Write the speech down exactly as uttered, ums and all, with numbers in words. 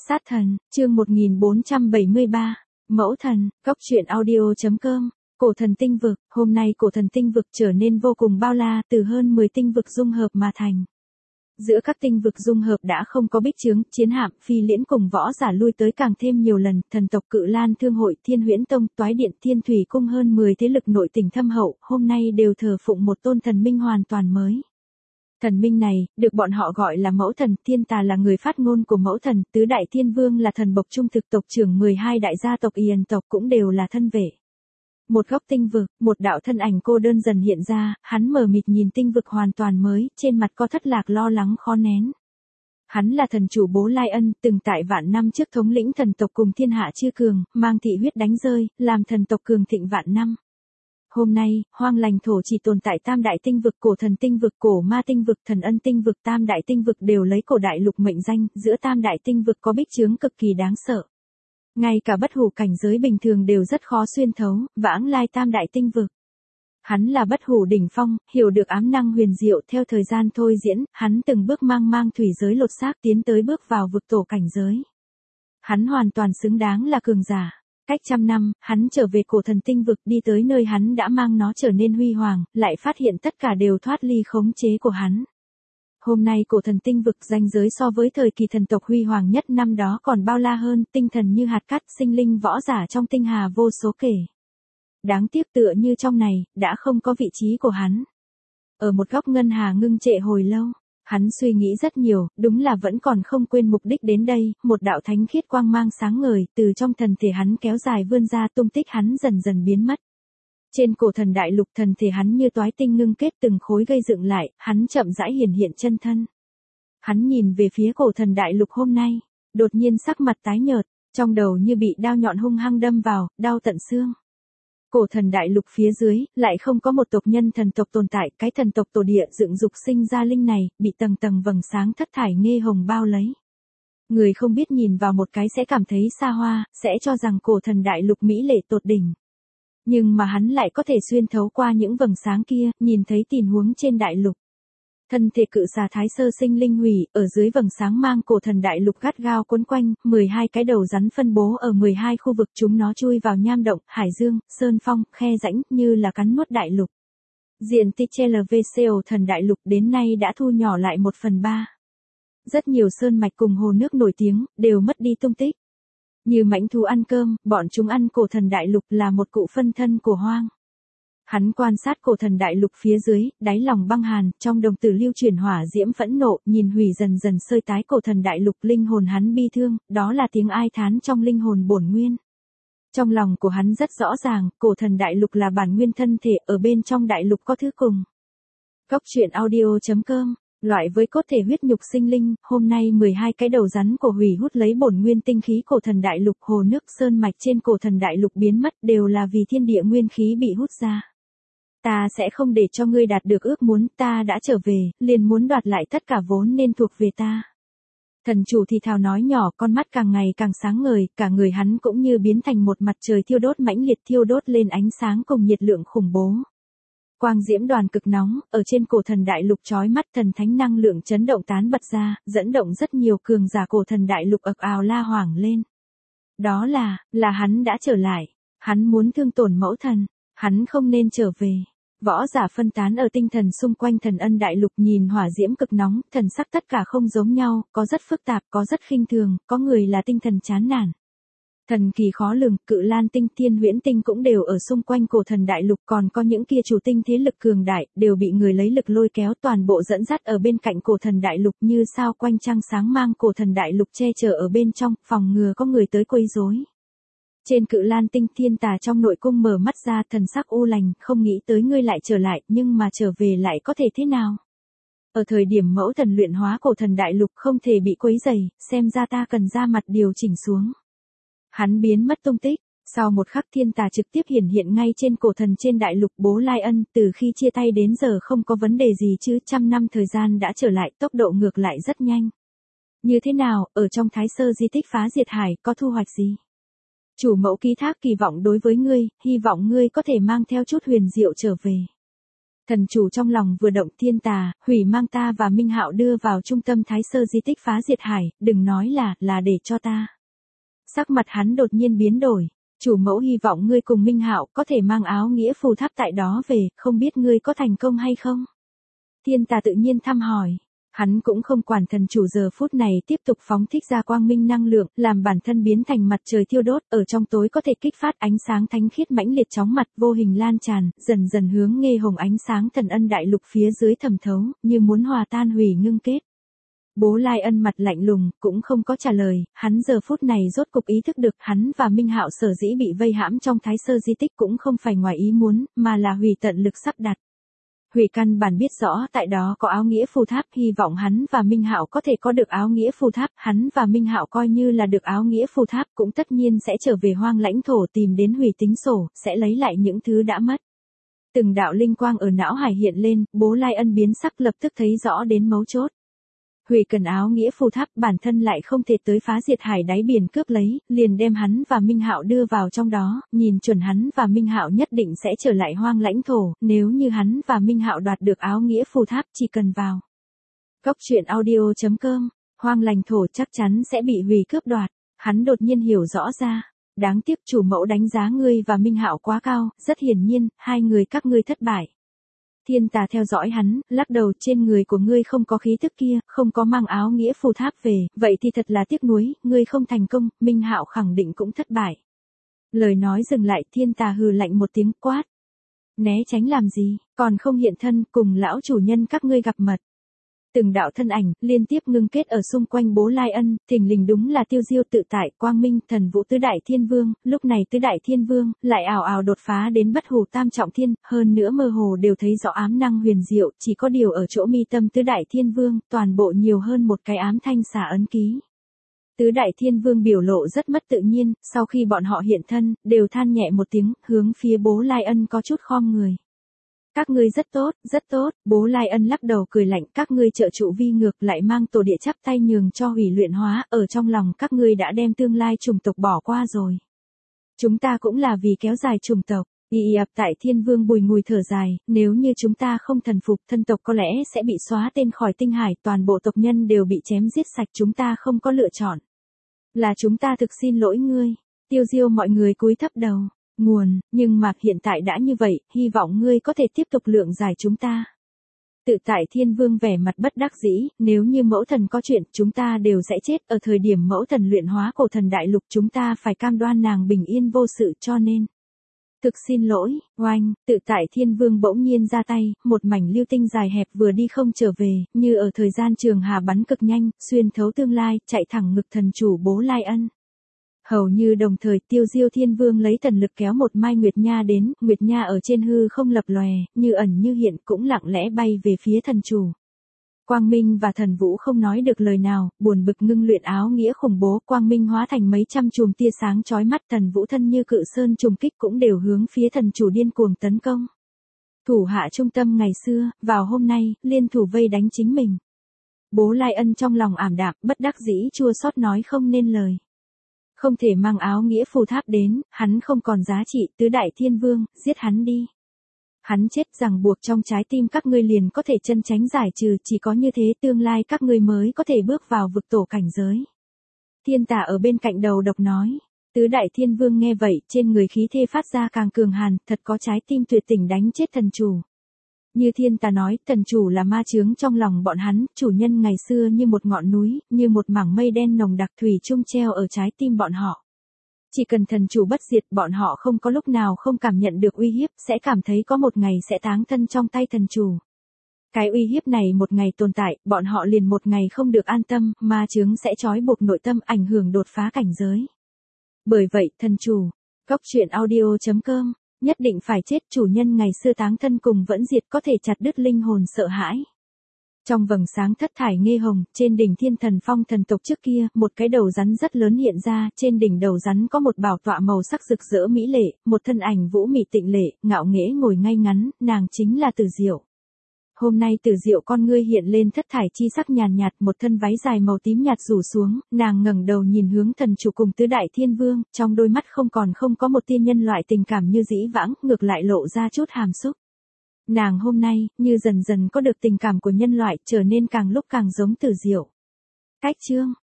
Sát thần, chương một nghìn bốn trăm bảy mươi ba, Mẫu thần, góc truyện audio chấm com, cổ thần tinh vực, hôm nay cổ thần tinh vực trở nên vô cùng bao la từ hơn mười tinh vực dung hợp mà thành. Giữa các tinh vực dung hợp đã không có bích chướng, chiến hạm, phi liễn cùng võ giả lui tới càng thêm nhiều lần, thần tộc Cự Lan Thương hội, Thiên Huyễn Tông, Toái Điện, Thiên Thủy cung hơn mười thế lực nội tình thâm hậu, hôm nay đều thờ phụng một tôn thần minh hoàn toàn mới. Thần minh này, được bọn họ gọi là mẫu thần, thiên tà là người phát ngôn của mẫu thần, tứ đại thiên vương là thần bộc trung thực tộc trưởng mười hai đại gia tộc Yền tộc cũng đều là thân vệ. Một góc tinh vực, một đạo thân ảnh cô đơn dần hiện ra, hắn mờ mịt nhìn tinh vực hoàn toàn mới, trên mặt có thất lạc lo lắng khó nén. Hắn là thần chủ Bố Lai Ân, từng tại vạn năm trước thống lĩnh thần tộc cùng thiên hạ chư cường, mang thị huyết đánh rơi, làm thần tộc cường thịnh vạn năm. Hôm nay, hoang lành thổ chỉ tồn tại tam đại tinh vực, cổ thần tinh vực, cổ ma tinh vực, thần ân tinh vực, tam đại tinh vực đều lấy cổ đại lục mệnh danh, giữa tam đại tinh vực có bích chướng cực kỳ đáng sợ. Ngay cả bất hủ cảnh giới bình thường đều rất khó xuyên thấu, vãng lai tam đại tinh vực. Hắn là bất hủ đỉnh phong, hiểu được ám năng huyền diệu, theo thời gian thôi diễn, hắn từng bước mang mang thủy giới lột xác tiến tới bước vào vực tổ cảnh giới. Hắn hoàn toàn xứng đáng là cường giả. Cách trăm năm, hắn trở về cổ thần tinh vực đi tới nơi hắn đã mang nó trở nên huy hoàng, lại phát hiện tất cả đều thoát ly khống chế của hắn. Hôm nay cổ thần tinh vực ranh giới so với thời kỳ thần tộc huy hoàng nhất năm đó còn bao la hơn, tinh thần như hạt cát, sinh linh võ giả trong tinh hà vô số kể. Đáng tiếc tựa như trong này, đã không có vị trí của hắn. Ở một góc ngân hà ngưng trệ hồi lâu. Hắn suy nghĩ rất nhiều, đúng là vẫn còn không quên mục đích đến đây, một đạo thánh khiết quang mang sáng ngời, từ trong thần thể hắn kéo dài vươn ra, tung tích hắn dần dần biến mất. Trên cổ thần đại lục, thần thể hắn như toái tinh ngưng kết từng khối gây dựng lại, hắn chậm rãi hiển hiện chân thân. Hắn nhìn về phía cổ thần đại lục hôm nay, đột nhiên sắc mặt tái nhợt, trong đầu như bị đao nhọn hung hăng đâm vào, đau tận xương. Cổ thần đại lục phía dưới, lại không có một tộc nhân thần tộc tồn tại, cái thần tộc tổ địa dựng dục sinh ra linh này, bị tầng tầng vầng sáng thất thải nghê hồng bao lấy. Người không biết nhìn vào một cái sẽ cảm thấy xa hoa, sẽ cho rằng cổ thần đại lục mỹ lệ tột đỉnh. Nhưng mà hắn lại có thể xuyên thấu qua những vầng sáng kia, nhìn thấy tình huống trên đại lục. Thân thể cự xà thái sơ sinh linh hủy, ở dưới vầng sáng mang cổ thần đại lục gắt gao quấn quanh, mười hai cái đầu rắn phân bố ở mười hai khu vực, chúng nó chui vào nham động, hải dương, sơn phong, khe rãnh, như là cắn nuốt đại lục. Diện tích T L V C O thần đại lục đến nay đã thu nhỏ lại một phần ba. Rất nhiều sơn mạch cùng hồ nước nổi tiếng, đều mất đi tung tích. Như mãnh thú ăn cơm, bọn chúng ăn cổ thần đại lục là một cụ phân thân của hoang. Hắn quan sát cổ thần đại lục phía dưới, đáy lòng băng hàn, trong đồng tử lưu chuyển hỏa diễm phẫn nộ, nhìn hủy dần dần sơi tái cổ thần đại lục, linh hồn hắn bi thương, đó là tiếng ai thán trong linh hồn bổn nguyên. Trong lòng của hắn rất rõ ràng, cổ thần đại lục là bản nguyên thân thể, ở bên trong đại lục có thứ cùng. Góc truyện audio chấm com, loại với cốt thể huyết nhục sinh linh, hôm nay mười hai cái đầu rắn cổ hủy hút lấy bổn nguyên tinh khí cổ thần đại lục, hồ nước sơn mạch trên cổ thần đại lục biến mất đều là vì thiên địa nguyên khí bị hút ra. Ta sẽ không để cho ngươi đạt được ước muốn, ta đã trở về, liền muốn đoạt lại tất cả vốn nên thuộc về ta. Thần chủ thì thào nói nhỏ, con mắt càng ngày càng sáng ngời, cả người hắn cũng như biến thành một mặt trời thiêu đốt mãnh liệt, thiêu đốt lên ánh sáng cùng nhiệt lượng khủng bố. Quang diễm đoàn cực nóng, ở trên cổ thần đại lục chói mắt, thần thánh năng lượng chấn động tán bật ra, dẫn động rất nhiều cường giả cổ thần đại lục ực ào la hoảng lên. Đó là, là hắn đã trở lại, hắn muốn thương tổn mẫu thần. Hắn không nên trở về. Võ giả phân tán ở tinh thần xung quanh thần ân đại lục, nhìn hỏa diễm cực nóng, thần sắc tất cả không giống nhau, có rất phức tạp, có rất khinh thường, có người là tinh thần chán nản. Thần kỳ khó lường, Cự Lan tinh, Thiên Huyễn tinh cũng đều ở xung quanh cổ thần đại lục, còn có những kia chủ tinh thế lực cường đại, đều bị người lấy lực lôi kéo, toàn bộ dẫn dắt ở bên cạnh cổ thần đại lục, như sao quanh trăng sáng mang cổ thần đại lục che chở ở bên trong, phòng ngừa có người tới quấy rối. Trên Cự Lan tinh, thiên tà trong nội cung mở mắt ra, thần sắc u lành, không nghĩ tới ngươi lại trở lại, nhưng mà trở về lại có thể thế nào? Ở thời điểm mẫu thần luyện hóa cổ thần đại lục không thể bị quấy rầy, xem ra ta cần ra mặt điều chỉnh xuống. Hắn biến mất tung tích, sau một khắc thiên tà trực tiếp hiển hiện ngay trên cổ thần trên đại lục. Bố Lai Ân, từ khi chia tay đến giờ không có vấn đề gì chứ, trăm năm thời gian đã trở lại, tốc độ ngược lại rất nhanh. Như thế nào, ở trong Thái Sơ di tích phá diệt hải, có thu hoạch gì? Chủ mẫu ký thác kỳ vọng đối với ngươi, hy vọng ngươi có thể mang theo chút huyền diệu trở về. Thần chủ trong lòng vừa động, thiên tà, hủy mang ta và Minh Hạo đưa vào trung tâm Thái Sơ di tích phá diệt hải, đừng nói là, là để cho ta. Sắc mặt hắn đột nhiên biến đổi. Chủ mẫu hy vọng ngươi cùng Minh Hạo có thể mang áo nghĩa phù tháp tại đó về, không biết ngươi có thành công hay không? Thiên tà tự nhiên thăm hỏi. Hắn cũng không quản thần chủ giờ phút này tiếp tục phóng thích ra quang minh năng lượng, làm bản thân biến thành mặt trời thiêu đốt, ở trong tối có thể kích phát ánh sáng thánh khiết mãnh liệt chóng mặt vô hình lan tràn, dần dần hướng nghe hồng ánh sáng thần ân đại lục phía dưới thẩm thấu, như muốn hòa tan hủy ngưng kết. Bố Lai Ân mặt lạnh lùng, cũng không có trả lời, hắn giờ phút này rốt cục ý thức được hắn và Minh Hạo sở dĩ bị vây hãm trong Thái Sơ di tích cũng không phải ngoài ý muốn, mà là hủy tận lực sắp đặt. Hủy căn bản biết rõ tại đó có áo nghĩa phù tháp, hy vọng hắn và Minh Hạo có thể có được áo nghĩa phù tháp, hắn và Minh Hạo coi như là được áo nghĩa phù tháp cũng tất nhiên sẽ trở về hoang lãnh thổ tìm đến hủy tính sổ, sẽ lấy lại những thứ đã mất. Từng đạo linh quang ở não hải hiện lên, Bố Lai Ân biến sắc lập tức thấy rõ đến mấu chốt. Hủy cần áo nghĩa phù tháp, bản thân lại không thể tới phá diệt hải đáy biển cướp lấy, liền đem hắn và Minh Hạo đưa vào trong đó, nhìn chuẩn hắn và Minh Hạo nhất định sẽ trở lại hoang lãnh thổ, nếu như hắn và Minh Hạo đoạt được áo nghĩa phù tháp chỉ cần vào. Cốc truyện audio chấm com, hoang lãnh thổ chắc chắn sẽ bị hủy cướp đoạt, hắn đột nhiên hiểu rõ ra. Đáng tiếc chủ mẫu đánh giá ngươi và Minh Hạo quá cao, rất hiển nhiên, hai người các ngươi thất bại. Thiên tà theo dõi hắn, lắc đầu, trên người của ngươi không có khí tức kia, không có mang áo nghĩa phù tháp về, vậy thì thật là tiếc nuối, ngươi không thành công, Minh Hạo khẳng định cũng thất bại. Lời nói dừng lại, thiên tà hừ lạnh một tiếng quát. Né tránh làm gì, còn không hiện thân, cùng lão chủ nhân các ngươi gặp mật. Từng đạo thân ảnh, liên tiếp ngưng kết ở xung quanh Bố Lai Ân, thình lình đúng là Tiêu Diêu tự tại, Quang Minh, Thần Vũ Tứ Đại Thiên Vương, lúc này Tứ Đại Thiên Vương, lại ảo ảo đột phá đến bất hủ tam trọng thiên, hơn nữa mơ hồ đều thấy rõ ám năng huyền diệu, chỉ có điều ở chỗ mi tâm Tứ Đại Thiên Vương, toàn bộ nhiều hơn một cái ám thanh xà ấn ký. Tứ Đại Thiên Vương biểu lộ rất mất tự nhiên, sau khi bọn họ hiện thân, đều than nhẹ một tiếng, hướng phía Bố Lai Ân có chút khom người. Các ngươi rất tốt, rất tốt, Bố Lai Ân lắc đầu cười lạnh, các ngươi trợ trụ vi ngược lại mang tổ địa chắp tay nhường cho hủy luyện hóa, ở trong lòng các ngươi đã đem tương lai chủng tộc bỏ qua rồi. Chúng ta cũng là vì kéo dài chủng tộc, y ập tại Thiên Vương bùi ngùi thở dài, nếu như chúng ta không thần phục thân tộc có lẽ sẽ bị xóa tên khỏi tinh hải, toàn bộ tộc nhân đều bị chém giết sạch, chúng ta không có lựa chọn. Là chúng ta thực xin lỗi ngươi, Tiêu Diêu mọi người cúi thấp đầu. Nguồn, nhưng mà hiện tại đã như vậy, hy vọng ngươi có thể tiếp tục lượng giải chúng ta. Tự tại Thiên Vương vẻ mặt bất đắc dĩ, nếu như mẫu thần có chuyện, chúng ta đều sẽ chết, ở thời điểm mẫu thần luyện hóa cổ thần đại lục chúng ta phải cam đoan nàng bình yên vô sự cho nên. Thực xin lỗi, oanh, tự tại Thiên Vương bỗng nhiên ra tay, một mảnh lưu tinh dài hẹp vừa đi không trở về, như ở thời gian trường hà bắn cực nhanh, xuyên thấu tương lai, chạy thẳng ngực thần chủ Bố Lai Ân. Hầu như đồng thời Tiêu Diêu Thiên Vương lấy thần lực kéo một mai Nguyệt Nha đến, Nguyệt Nha ở trên hư không lập lòe, như ẩn như hiện cũng lặng lẽ bay về phía thần chủ. Quang Minh và Thần Vũ không nói được lời nào, buồn bực ngưng luyện áo nghĩa khủng bố, Quang Minh hóa thành mấy trăm chùm tia sáng chói mắt, Thần Vũ thân như cự sơn trùng kích cũng đều hướng phía thần chủ điên cuồng tấn công. Thủ hạ trung tâm ngày xưa, vào hôm nay, liên thủ vây đánh chính mình. Bố Lai Ân trong lòng ảm đạm, bất đắc dĩ chua xót nói không nên lời. Không thể mang áo nghĩa phù tháp đến, hắn không còn giá trị, Tứ Đại Thiên Vương, giết hắn đi. Hắn chết rằng buộc trong trái tim các ngươi liền có thể chân tránh giải trừ, chỉ có như thế tương lai các ngươi mới có thể bước vào vực tổ cảnh giới. Thiên tà ở bên cạnh đầu độc nói. Tứ Đại Thiên Vương nghe vậy, trên người khí thê phát ra càng cường hàn, thật có trái tim tuyệt tình đánh chết thần chủ. Như thiên tà nói, thần chủ là ma chướng trong lòng bọn hắn, chủ nhân ngày xưa như một ngọn núi, như một mảng mây đen nồng đặc thủy chung treo ở trái tim bọn họ. Chỉ cần thần chủ bất diệt, bọn họ không có lúc nào không cảm nhận được uy hiếp, sẽ cảm thấy có một ngày sẽ táng thân trong tay thần chủ. Cái uy hiếp này một ngày tồn tại, bọn họ liền một ngày không được an tâm, ma chướng sẽ trói buộc nội tâm, ảnh hưởng đột phá cảnh giới. Bởi vậy, thần chủ, cốc truyện audio chấm com, nhất định phải chết, chủ nhân ngày xưa táng thân cùng vẫn diệt có thể chặt đứt linh hồn sợ hãi. Trong vầng sáng thất thải nghe hồng, trên đỉnh Thiên Thần Phong thần tộc trước kia, một cái đầu rắn rất lớn hiện ra, trên đỉnh đầu rắn có một bảo tọa màu sắc rực rỡ mỹ lệ, một thân ảnh vũ mị tịnh lệ, ngạo nghễ ngồi ngay ngắn, nàng chính là Tử Diệu. Hôm nay Tử Diệu con ngươi hiện lên thất thải chi sắc nhàn nhạt, một thân váy dài màu tím nhạt rủ xuống, nàng ngẩng đầu nhìn hướng thần chủ cùng Tứ Đại Thiên Vương, trong đôi mắt không còn không có một tia nhân loại tình cảm như dĩ vãng, ngược lại lộ ra chút hàm xúc. Nàng hôm nay, như dần dần có được tình cảm của nhân loại, trở nên càng lúc càng giống Tử Diệu. Cách chương,